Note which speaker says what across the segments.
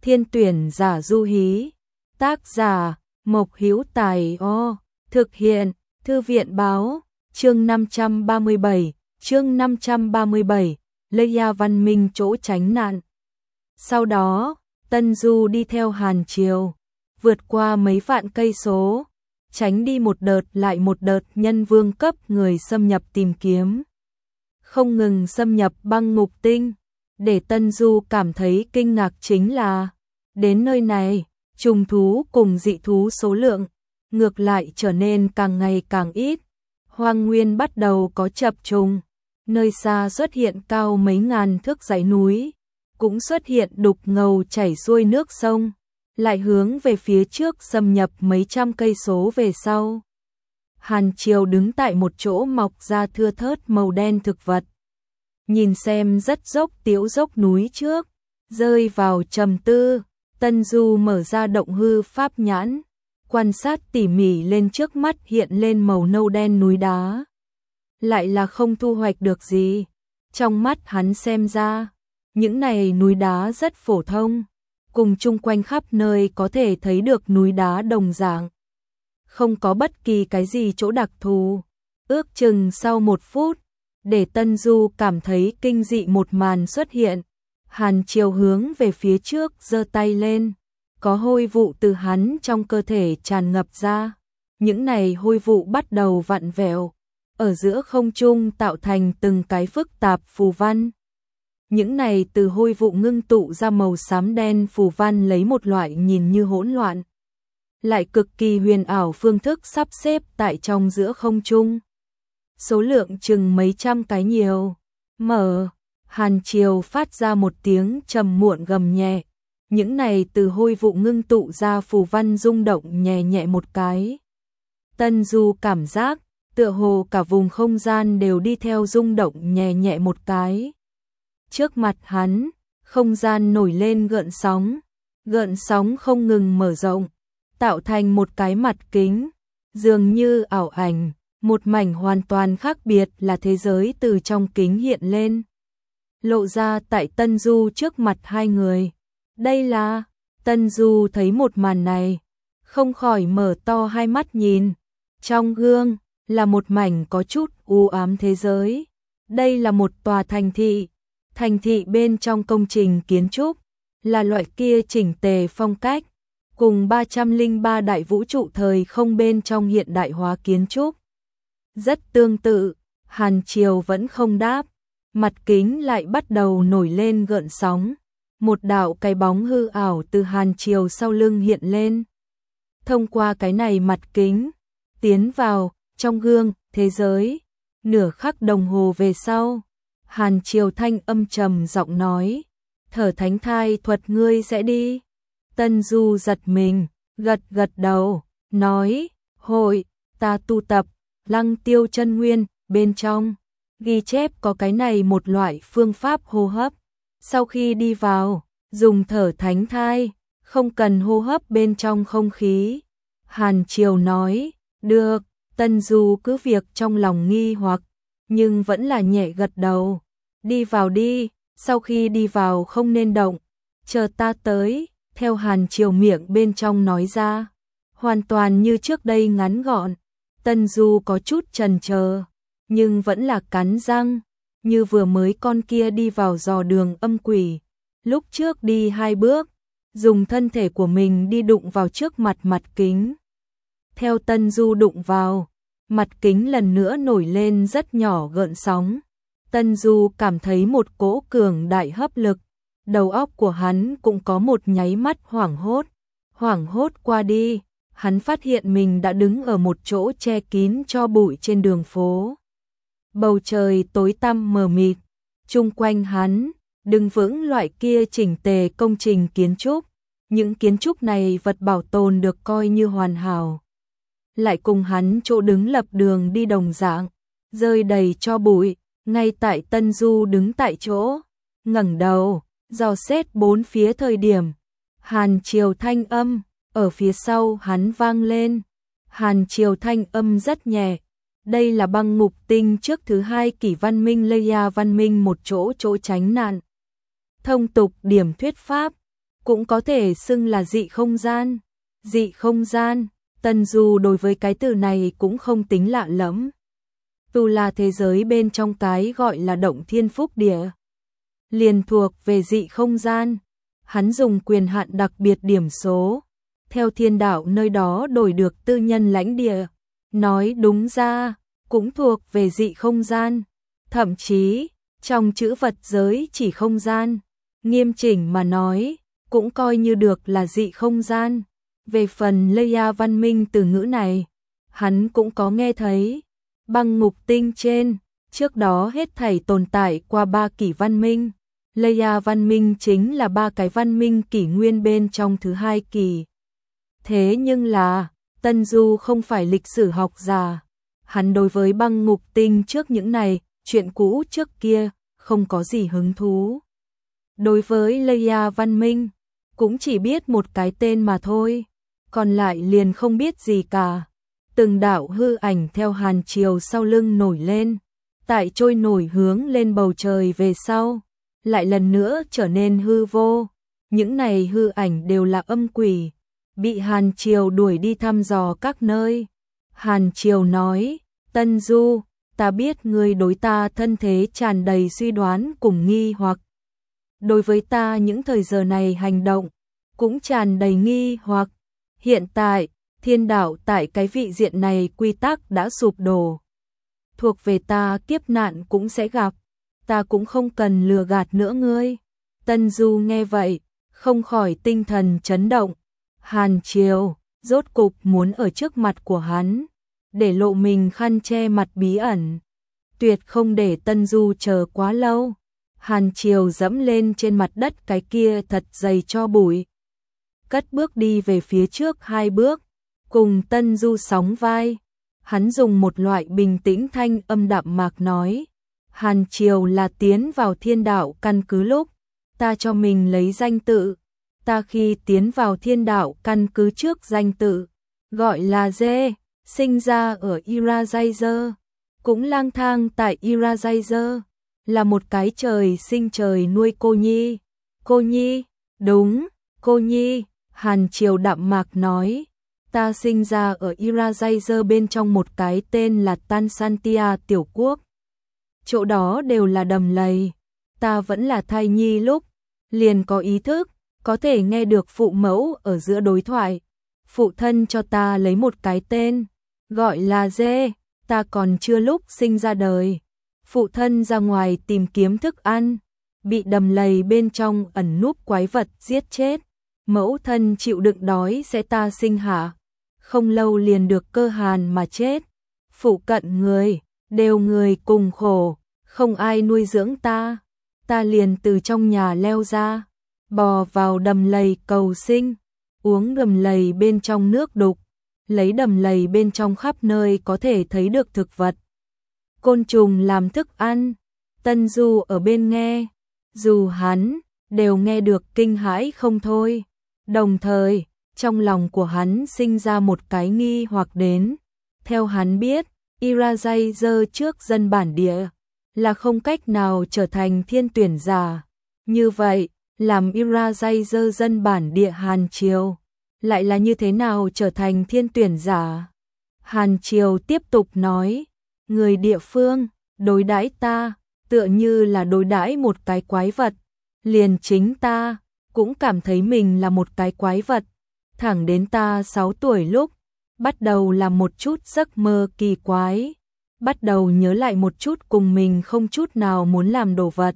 Speaker 1: Thiên tuyển giả du hí. Tác giả Mộc Hữu Tài. Thực hiện Thư viện báo. Chương 537, Leia văn minh chỗ tránh nạn. Sau đó, Tân Du đi theo Hàn Triều, vượt qua mấy vạn cây số, tránh đi một đợt lại một đợt nhân vương cấp người xâm nhập tìm kiếm. Không ngừng xâm nhập băng ngục tinh, để Tân Du cảm thấy kinh ngạc chính là, đến nơi này, trùng thú cùng dị thú số lượng, ngược lại trở nên càng ngày càng ít. Hoang nguyên bắt đầu có chập trùng, nơi xa xuất hiện cao mấy ngàn thước dãy núi, cũng xuất hiện đục ngầu chảy xuôi nước sông, lại hướng về phía trước xâm nhập mấy trăm cây số về sau. Hàn Triều đứng tại một chỗ mọc ra thưa thớt màu đen thực vật, nhìn xem rất dốc tiếu dốc núi trước, rơi vào trầm tư. Tân Du mở ra động hư pháp nhãn, quan sát tỉ mỉ lên trước mắt hiện lên màu nâu đen núi đá. Lại là không thu hoạch được gì. Trong mắt hắn xem ra, những này núi đá rất phổ thông, cùng chung quanh khắp nơi có thể thấy được núi đá đồng dạng. Không có bất kỳ cái gì chỗ đặc thù. Ước chừng sau 1 phút, để Tân Du cảm thấy kinh dị một màn xuất hiện. Hàn Triều hướng về phía trước giơ tay lên, có hôi vụ từ hắn trong cơ thể tràn ngập ra. Những này hôi vụ bắt đầu vặn vẹo, ở giữa không trung tạo thành từng cái phức tạp phù văn. Những này từ hôi vụ ngưng tụ ra màu xám đen phù văn lấy một loại nhìn như hỗn loạn, lại cực kỳ huyền ảo phương thức sắp xếp tại trong giữa không trung. Số lượng chừng mấy trăm cái nhiều. Hàn Triều phát ra một tiếng trầm muộn gầm nhẹ. Những này từ hôi vụ ngưng tụ ra phù văn rung động nhẹ nhẹ một cái. Tân Du cảm giác tựa hồ cả vùng không gian đều đi theo rung động nhẹ nhẹ một cái. Trước mặt hắn, không gian nổi lên gợn sóng không ngừng mở rộng, tạo thành một cái mặt kính, dường như ảo ảnh, một mảnh hoàn toàn khác biệt là thế giới từ trong kính hiện lên, lộ ra tại Tân Du trước mặt hai người. Đây là, Tân Du thấy một màn này, không khỏi mở to hai mắt nhìn. Trong gương là một mảnh có chút u ám thế giới. Đây là một tòa thành thị. Thành thị bên trong công trình kiến trúc là loại kia chỉnh tề phong cách, cùng 303 đại vũ trụ thời không bên trong hiện đại hóa kiến trúc rất tương tự. Hàn Triều vẫn không đáp, mặt kính lại bắt đầu nổi lên gợn sóng. Một đạo cái bóng hư ảo từ Hàn Triều sau lưng hiện lên, thông qua cái này mặt kính tiến vào trong gương thế giới. Nửa khắc đồng hồ về sau, Hàn Triều thanh âm trầm giọng nói, thở thánh thai thuật ngươi sẽ đi. Tân Du giật mình, gật đầu, nói, hội, ta tu tập, Lăng Tiêu chân nguyên, bên trong, ghi chép có cái này một loại phương pháp hô hấp. Sau khi đi vào, dùng thở thánh thai, không cần hô hấp bên trong không khí. Hàn Triều nói, được. Tân Du cứ việc trong lòng nghi hoặc, nhưng vẫn là nhẹ gật đầu. Đi vào đi, sau khi đi vào không nên động, chờ ta tới, theo Hàn Triều miệng bên trong nói ra. Hoàn toàn như trước đây ngắn gọn. Tân Du có chút chần chờ, nhưng vẫn là cắn răng, như vừa mới con kia đi vào dò đường âm quỷ. Lúc trước đi 2 bước, dùng thân thể của mình đi đụng vào trước mặt kính. Theo Tân Du đụng vào, mặt kính lần nữa nổi lên rất nhỏ gợn sóng. Tân Du cảm thấy một cỗ cường đại hấp lực, đầu óc của hắn cũng có một nháy mắt hoảng hốt qua đi. Hắn phát hiện mình đã đứng ở một chỗ che kín cho bụi trên đường phố. Bầu trời tối tăm mờ mịt, chung quanh hắn đứng vững loại kia chỉnh tề công trình kiến trúc. Những kiến trúc này vật bảo tồn được coi như hoàn hảo, lại cùng hắn chỗ đứng lập đường đi đồng dạng, rơi đầy cho bụi. Ngay tại Tân Du đứng tại chỗ, ngẩng đầu, dò xét bốn phía thời điểm, Hàn Triều thanh âm ở phía sau hắn vang lên. Hàn Triều thanh âm rất nhẹ, đây là băng ngục tinh trước thứ 2 kỷ văn minh Leia văn minh một chỗ tránh nạn. Thông tục điểm thuyết pháp, cũng có thể xưng là dị không gian. Dị không gian, Tân Du đối với cái từ này cũng không tính lạ lẫm. Tu là thế giới bên trong cái gọi là động thiên phúc địa, liền thuộc về dị không gian. Hắn dùng quyền hạn đặc biệt điểm số, theo thiên đạo nơi đó đổi được tư nhân lãnh địa. Nói đúng ra, cũng thuộc về dị không gian. Thậm chí, trong chữ vật giới chỉ không gian, nghiêm chỉnh mà nói, cũng coi như được là dị không gian. Về phần Leia văn minh từ ngữ này, hắn cũng có nghe thấy. Băng ngục tinh trên, trước đó hết thảy tồn tại qua 3 kỷ văn minh. Leia văn minh chính là 3 cái văn minh kỷ nguyên bên trong thứ 2 kỳ. Thế nhưng là, Tân Du không phải lịch sử học giả. Hắn đối với băng ngục tinh trước những này, chuyện cũ trước kia, không có gì hứng thú. Đối với Leia văn minh, cũng chỉ biết một cái tên mà thôi, còn lại liền không biết gì cả. Từng đạo hư ảnh theo hàn triều sau lưng nổi lên, tại trôi nổi hướng lên bầu trời về sau, lại lần nữa trở nên hư vô. Những này hư ảnh đều là âm quỷ, bị hàn triều đuổi đi thăm dò các nơi. Hàn triều nói, Tân Du, ta biết ngươi đối ta thân thế tràn đầy suy đoán cùng nghi hoặc. Đối với ta những thời giờ này hành động, cũng tràn đầy nghi hoặc. Hiện tại, thiên đạo tại cái vị diện này quy tắc đã sụp đổ. Thuộc về ta kiếp nạn cũng sẽ gặp, ta cũng không cần lừa gạt nữa ngươi. Tân Du nghe vậy, không khỏi tinh thần chấn động. Hàn triều, rốt cục muốn ở trước mặt của hắn, để lộ mình khăn che mặt bí ẩn. Tuyệt không để Tân Du chờ quá lâu. Hàn triều dẫm lên trên mặt đất cái kia thật dày cho bụi, cất bước đi về phía trước 2 bước, cùng Tân Du sóng vai. Hắn dùng một loại bình tĩnh thanh âm đạm mạc nói, Hàn triều là tiến vào thiên đạo căn cứ lúc, ta cho mình lấy danh tự. Ta khi tiến vào thiên đạo căn cứ trước danh tự, gọi là Dê, sinh ra ở Irazazer, cũng lang thang tại Irazazer, là một cái trời sinh trời nuôi cô nhi. Cô nhi, đúng, cô nhi. Hàn triều đạm mạc nói, ta sinh ra ở Irazazer bên trong một cái tên là Tansantia tiểu quốc. Chỗ đó đều là đầm lầy. Ta vẫn là thai nhi lúc, liền có ý thức, có thể nghe được phụ mẫu ở giữa đối thoại. Phụ thân cho ta lấy một cái tên, gọi là Dê, ta còn chưa lúc sinh ra đời. Phụ thân ra ngoài tìm kiếm thức ăn, bị đầm lầy bên trong ẩn núp quái vật giết chết. Mẫu thân chịu đựng đói sẽ ta sinh hạ, không lâu liền được cơ hàn mà chết. Phụ cận người, đều người cùng khổ, không ai nuôi dưỡng ta. Ta liền từ trong nhà leo ra, bò vào đầm lầy cầu sinh, uống đầm lầy bên trong nước đục, lấy đầm lầy bên trong khắp nơi có thể thấy được thực vật, côn trùng làm thức ăn. Tân Du ở bên nghe, dù hắn đều nghe được kinh hãi không thôi. Đồng thời, trong lòng của hắn sinh ra một cái nghi hoặc đến. Theo hắn biết, Irazazer trước dân bản địa là không cách nào trở thành thiên tuyển giả. Như vậy, làm Irazazer dân bản địa Hàn triều lại là như thế nào trở thành thiên tuyển giả? Hàn triều tiếp tục nói, người địa phương đối đãi ta tựa như là đối đãi một cái quái vật, liền chính ta cũng cảm thấy mình là một cái quái vật. Thẳng đến ta 6 tuổi lúc, bắt đầu làm một chút giấc mơ kỳ quái, bắt đầu nhớ lại một chút cùng mình không chút nào muốn làm đồ vật.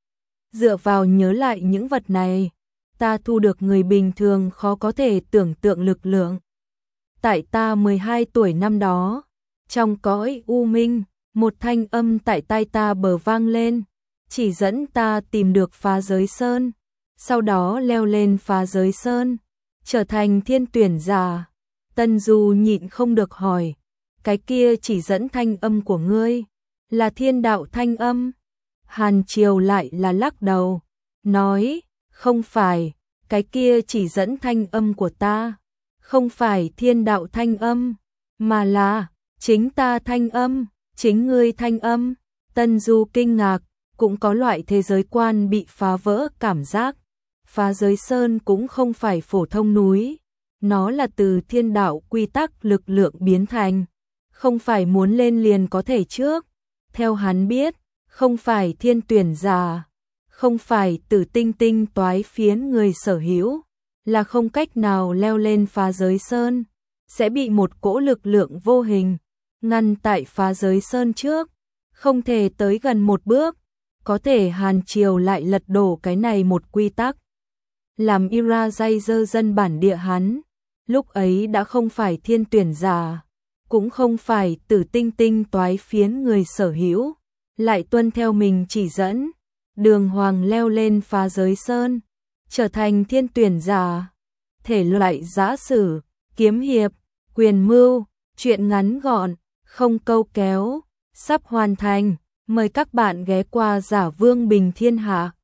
Speaker 1: Dựa vào nhớ lại những vật này, ta thu được người bình thường khó có thể tưởng tượng lực lượng. Tại ta 12 tuổi năm đó, trong cõi u minh, một thanh âm tại tai ta bờ vang lên, chỉ dẫn ta tìm được phá giới sơn, sau đó leo lên phá giới sơn, trở thành thiên tuyển giả. Tân Du nhịn không được hỏi, cái kia chỉ dẫn thanh âm của ngươi là thiên đạo thanh âm? Hàn triều lại là lắc đầu, nói, không phải, cái kia chỉ dẫn thanh âm của ta không phải thiên đạo thanh âm, mà là chính ta thanh âm, chính ngươi thanh âm. Tân Du kinh ngạc, cũng có loại thế giới quan bị phá vỡ cảm giác. Phá giới sơn cũng không phải phổ thông núi, nó là từ thiên đạo quy tắc lực lượng biến thành, không phải muốn lên liền có thể trước. Theo hắn biết, không phải thiên tuyển giả, không phải tử tinh tinh toái phiến người sở hữu, là không cách nào leo lên phá giới sơn, sẽ bị một cỗ lực lượng vô hình ngăn tại phá giới sơn trước, không thể tới gần một bước. Có thể Hàn Triều lại lật đổ cái này một quy tắc, làm Ira dây dơ dân bản địa hắn, lúc ấy đã không phải thiên tuyển giả, cũng không phải tử tinh tinh toái phiến người sở hữu, lại tuân theo mình chỉ dẫn, đường hoàng leo lên phá giới sơn, trở thành thiên tuyển giả. Thể loại giã sử, kiếm hiệp, quyền mưu, truyện ngắn gọn, không câu kéo, sắp hoàn thành. Mời các bạn ghé qua Giả Vương Bình Thiên Hạ.